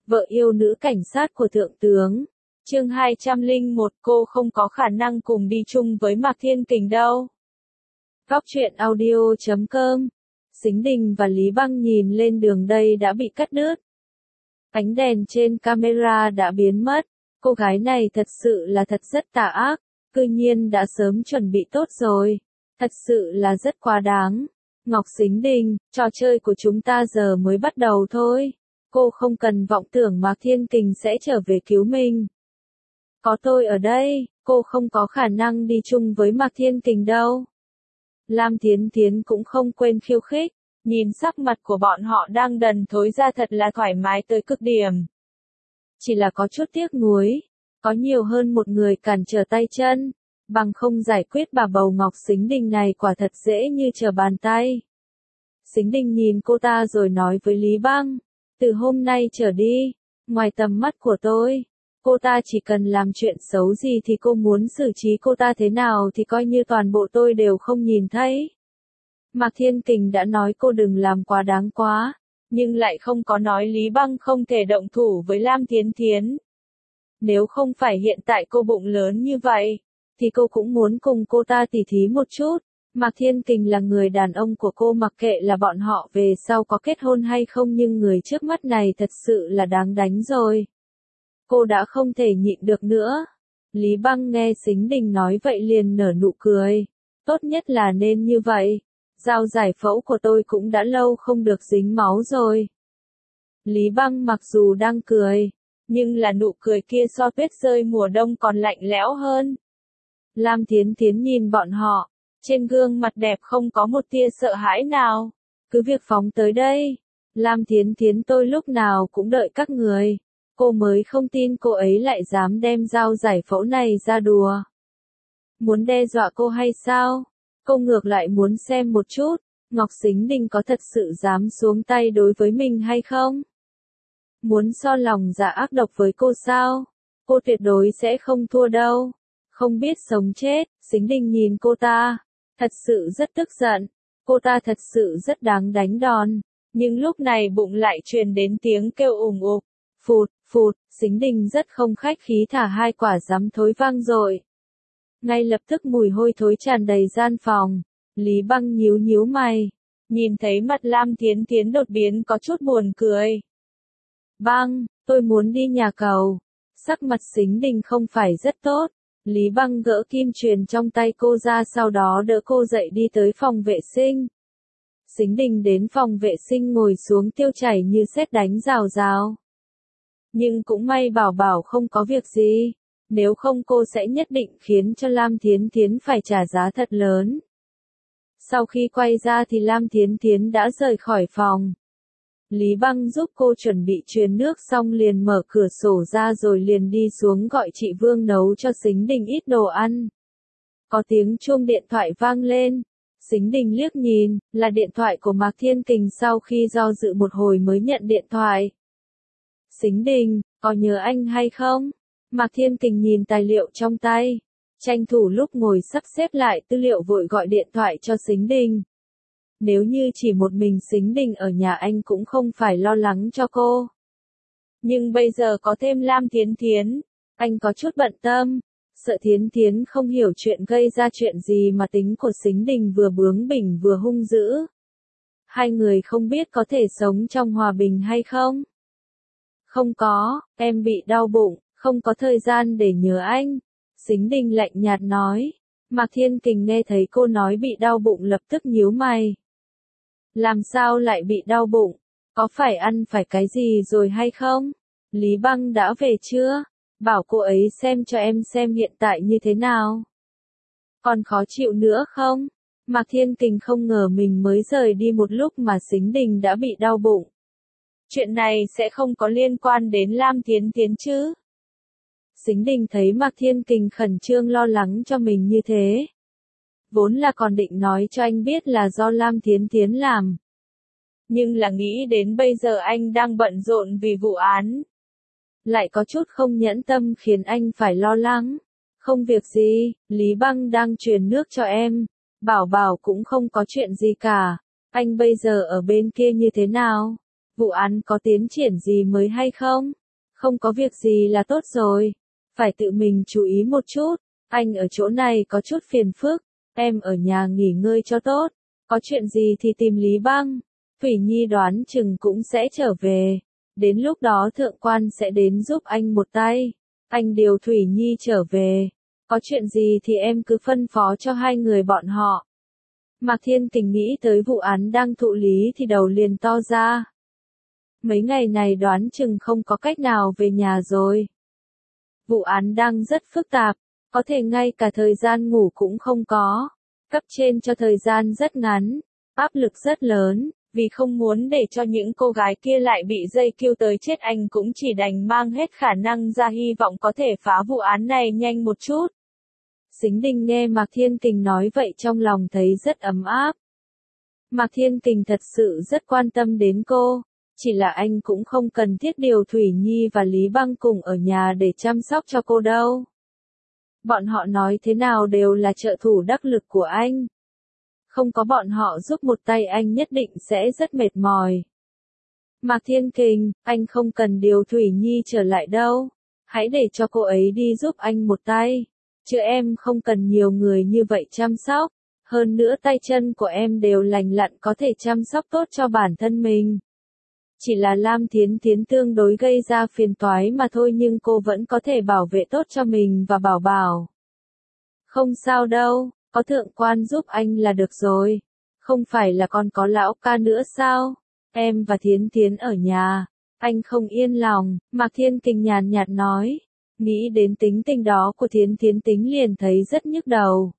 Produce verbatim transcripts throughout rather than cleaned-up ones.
vợ yêu nữ cảnh sát của thượng tướng. Chương hai trăm lẻ một, cô không có khả năng cùng đi chung với Mạc Thiên Kình đâu. Góc truyện audio chấm com. Sính Đình và Lý Băng nhìn lên đường đây đã bị cắt đứt. Ánh đèn trên camera đã biến mất. Cô gái này thật sự là thật rất tà ác, cư nhiên đã sớm chuẩn bị tốt rồi. Thật sự là rất quá đáng. Ngọc Sính Đình, trò chơi của chúng ta giờ mới bắt đầu thôi. Cô không cần vọng tưởng Mạc Thiên Kình sẽ trở về cứu mình. Có tôi ở đây, cô không có khả năng đi chung với Mạc Thiên Kình đâu. Lam Thiến Thiến cũng không quên khiêu khích, nhìn sắc mặt của bọn họ đang đần thối ra thật là thoải mái tới cực điểm. Chỉ là có chút tiếc nuối, có nhiều hơn một người cản trở tay chân, bằng không giải quyết bà bầu Ngọc Sính Đình này quả thật dễ như trở bàn tay. Sính Đình nhìn cô ta rồi nói với Lý Băng, từ hôm nay trở đi, ngoài tầm mắt của tôi, cô ta chỉ cần làm chuyện xấu gì thì cô muốn xử trí cô ta thế nào thì coi như toàn bộ tôi đều không nhìn thấy. Mạc Thiên Kình đã nói cô đừng làm quá đáng quá, nhưng lại không có nói Lý Băng không thể động thủ với Lam Thiến Thiến. Nếu không phải hiện tại cô bụng lớn như vậy, thì cô cũng muốn cùng cô ta tỉ thí một chút. Mạc Thiên Kình là người đàn ông của cô, mặc kệ là bọn họ về sau có kết hôn hay không, nhưng người trước mắt này thật sự là đáng đánh rồi. Cô đã không thể nhịn được nữa. Lý Băng nghe Sính Đình nói vậy liền nở nụ cười. Tốt nhất là nên như vậy. Dao giải phẫu của tôi cũng đã lâu không được dính máu rồi. Lý Băng mặc dù đang cười, nhưng là nụ cười kia so tuyết rơi mùa đông còn lạnh lẽo hơn. Lam Thiến Thiến nhìn bọn họ, trên gương mặt đẹp không có một tia sợ hãi nào. Cứ việc phóng tới đây. Lam Thiến Thiến, tôi lúc nào cũng đợi các người. Cô mới không tin cô ấy lại dám đem dao giải phẫu này ra đùa. Muốn đe dọa cô hay sao? Cô ngược lại muốn xem một chút, Ngọc Sính Đình có thật sự dám xuống tay đối với mình hay không? Muốn so lòng dạ ác độc với cô sao? Cô tuyệt đối sẽ không thua đâu. Không biết sống chết, Sính Đình nhìn cô ta, thật sự rất tức giận. Cô ta thật sự rất đáng đánh đòn, nhưng lúc này bụng lại truyền đến tiếng kêu ủng ục. Phụt, phụt, Sính Đình rất không khách khí thả hai quả giấm thối vang dội. Ngay lập tức mùi hôi thối tràn đầy gian phòng. Lý Băng nhíu nhíu mày, nhìn thấy mặt Lam Thiến Thiến đột biến có chút buồn cười. Băng, tôi muốn đi nhà cầu. Sắc mặt Sính Đình không phải rất tốt. Lý Băng gỡ kim chuyền trong tay cô ra, sau đó đỡ cô dậy đi tới phòng vệ sinh. Sính Đình đến phòng vệ sinh ngồi xuống, tiêu chảy như sét đánh rào rào. Nhưng cũng may Bảo Bảo không có việc gì, nếu không cô sẽ nhất định khiến cho Lam Thiến Thiến phải trả giá thật lớn. Sau khi quay ra thì Lam Thiến Thiến đã rời khỏi phòng. Lý Băng giúp cô chuẩn bị truyền nước xong liền mở cửa sổ ra rồi liền đi xuống gọi chị Vương nấu cho Sính Đình ít đồ ăn. Có tiếng chuông điện thoại vang lên. Sính Đình liếc nhìn, là điện thoại của Mạc Thiên Kình, sau khi do dự một hồi mới nhận điện thoại. Sính Đình, có nhớ anh hay không? Mạc Thiên Kình nhìn tài liệu trong tay, tranh thủ lúc ngồi sắp xếp lại tư liệu vội gọi điện thoại cho Sính Đình. Nếu như chỉ một mình Sính Đình ở nhà anh cũng không phải lo lắng cho cô. Nhưng bây giờ có thêm Lam Thiến Thiến, anh có chút bận tâm, sợ Thiến Thiến không hiểu chuyện gây ra chuyện gì mà tính của Sính Đình vừa bướng bỉnh vừa hung dữ. Hai người không biết có thể sống trong hòa bình hay không? Không có, em bị đau bụng, không có thời gian để nhớ anh. Sính Đình lạnh nhạt nói. Mạc Thiên Kình nghe thấy cô nói bị đau bụng lập tức nhíu mày. Làm sao lại bị đau bụng? Có phải ăn phải cái gì rồi hay không? Lý Băng đã về chưa? Bảo cô ấy xem cho em xem hiện tại như thế nào. Còn khó chịu nữa không? Mạc Thiên Kình không ngờ mình mới rời đi một lúc mà Sính Đình đã bị đau bụng. Chuyện này sẽ không có liên quan đến Lam Thiến Thiến chứ? Sính Đình thấy Mạc Thiên Kình khẩn trương lo lắng cho mình như thế. Vốn là còn định nói cho anh biết là do Lam Thiến Thiến làm. Nhưng là nghĩ đến bây giờ anh đang bận rộn vì vụ án. Lại có chút không nhẫn tâm khiến anh phải lo lắng. Không việc gì, Lý Băng đang truyền nước cho em. Bảo Bảo cũng không có chuyện gì cả. Anh bây giờ ở bên kia như thế nào? Vụ án có tiến triển gì mới hay không? Không có việc gì là tốt rồi. Phải tự mình chú ý một chút. Anh ở chỗ này có chút phiền phức. Em ở nhà nghỉ ngơi cho tốt. Có chuyện gì thì tìm Lý Băng. Thủy Nhi đoán chừng cũng sẽ trở về. Đến lúc đó thượng quan sẽ đến giúp anh một tay. Anh điều Thủy Nhi trở về. Có chuyện gì thì em cứ phân phó cho hai người bọn họ. Mạc Thiên Kình nghĩ tới vụ án đang thụ lý thì đầu liền to ra. Mấy ngày này đoán chừng không có cách nào về nhà rồi. Vụ án đang rất phức tạp, có thể ngay cả thời gian ngủ cũng không có. Cấp trên cho thời gian rất ngắn, áp lực rất lớn, vì không muốn để cho những cô gái kia lại bị dây kêu tới chết anh cũng chỉ đành mang hết khả năng ra hy vọng có thể phá vụ án này nhanh một chút. Sính Đình nghe Mạc Thiên Kình nói vậy trong lòng thấy rất ấm áp. Mạc Thiên Kình thật sự rất quan tâm đến cô, chỉ là anh cũng không cần thiết điều Thủy Nhi và Lý Băng cùng ở nhà để chăm sóc cho cô đâu. Bọn họ nói thế nào đều là trợ thủ đắc lực của anh. Không có bọn họ giúp một tay anh nhất định sẽ rất mệt mỏi. Mạc Thiên Kình, anh không cần điều Thủy Nhi trở lại đâu. Hãy để cho cô ấy đi giúp anh một tay. Chứ em không cần nhiều người như vậy chăm sóc. Hơn nữa tay chân của em đều lành lặn có thể chăm sóc tốt cho bản thân mình. Chỉ là Lam Thiến Thiến tương đối gây ra phiền toái mà thôi nhưng cô vẫn có thể bảo vệ tốt cho mình và Bảo Bảo. Không sao đâu, có thượng quan giúp anh là được rồi. Không phải là còn có lão ca nữa sao? Em và Thiến Thiến ở nhà. Anh không yên lòng, Mạc Thiên Kình nhàn nhạt nói. Nghĩ đến tính tình đó của Thiến Thiến tính liền thấy rất nhức đầu.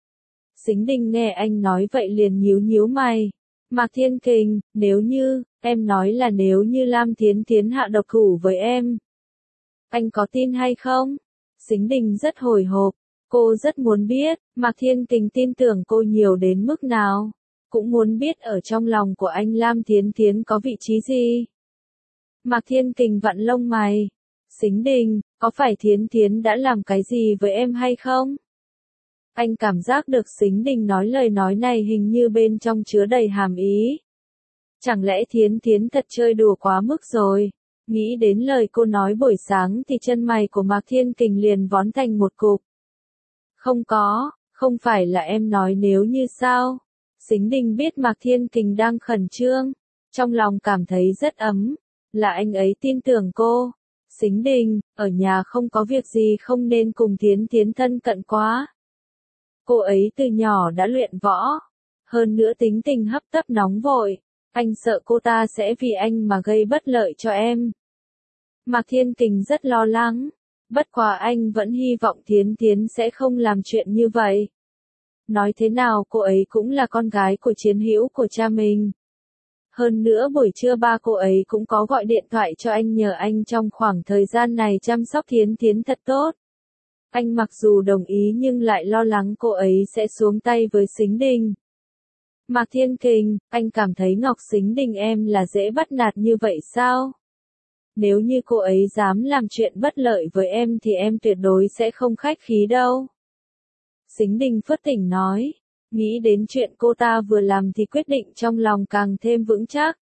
Sính Đình nghe anh nói vậy liền nhíu nhíu mày. Mạc Thiên Kình, nếu như, em nói là nếu như Lam Thiến Thiến hạ độc thủ với em. Anh có tin hay không? Sính Đình rất hồi hộp, cô rất muốn biết, Mạc Thiên Kình tin tưởng cô nhiều đến mức nào. Cũng muốn biết ở trong lòng của anh Lam Thiến Thiến có vị trí gì. Mạc Thiên Kình vặn lông mày. Sính Đình, có phải Thiến Thiến đã làm cái gì với em hay không? Anh cảm giác được Sính Đình nói lời nói này hình như bên trong chứa đầy hàm ý. Chẳng lẽ Thiến Thiến thật chơi đùa quá mức rồi? Nghĩ đến lời cô nói buổi sáng thì chân mày của Mạc Thiên Kình liền vón thành một cục. Không có, không phải là em nói nếu như sao? Sính Đình biết Mạc Thiên Kình đang khẩn trương, trong lòng cảm thấy rất ấm, là anh ấy tin tưởng cô. Sính Đình, ở nhà không có việc gì không nên cùng Thiến Thiến thân cận quá. Cô ấy từ nhỏ đã luyện võ, hơn nữa tính tình hấp tấp nóng vội, anh sợ cô ta sẽ vì anh mà gây bất lợi cho em. Mạc Thiên Kình rất lo lắng, bất quá anh vẫn hy vọng Thiến Thiến sẽ không làm chuyện như vậy. Nói thế nào cô ấy cũng là con gái của chiến hữu của cha mình. Hơn nữa buổi trưa ba cô ấy cũng có gọi điện thoại cho anh nhờ anh trong khoảng thời gian này chăm sóc Thiến Thiến thật tốt. Anh mặc dù đồng ý nhưng lại lo lắng cô ấy sẽ xuống tay với Sính Đình. Mạc Thiên Kình, anh cảm thấy Ngọc Sính Đình em là dễ bắt nạt như vậy sao? Nếu như cô ấy dám làm chuyện bất lợi với em thì em tuyệt đối sẽ không khách khí đâu. Sính Đình phớt tỉnh nói, nghĩ đến chuyện cô ta vừa làm thì quyết định trong lòng càng thêm vững chắc.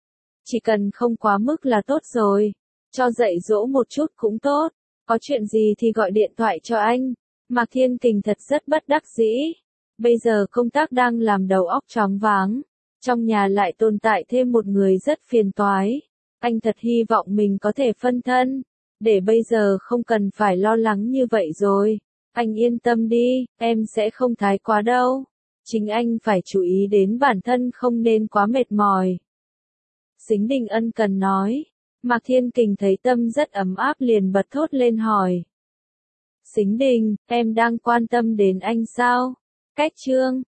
Chỉ cần không quá mức là tốt rồi, cho dạy dỗ một chút cũng tốt, có chuyện gì thì gọi điện thoại cho anh. Mạc Thiên Kình thật rất bất đắc dĩ, bây giờ công tác đang làm đầu óc choáng váng, trong nhà lại tồn tại thêm một người rất phiền toái. Anh thật hy vọng mình có thể phân thân, để bây giờ không cần phải lo lắng như vậy rồi. Anh yên tâm đi, em sẽ không thái quá đâu. Chính anh phải chú ý đến bản thân không nên quá mệt mỏi. Sính Đình ân cần nói. Mạc Thiên Kình thấy tâm rất ấm áp liền bật thốt lên hỏi. Sính Đình, em đang quan tâm đến anh sao? Cách chương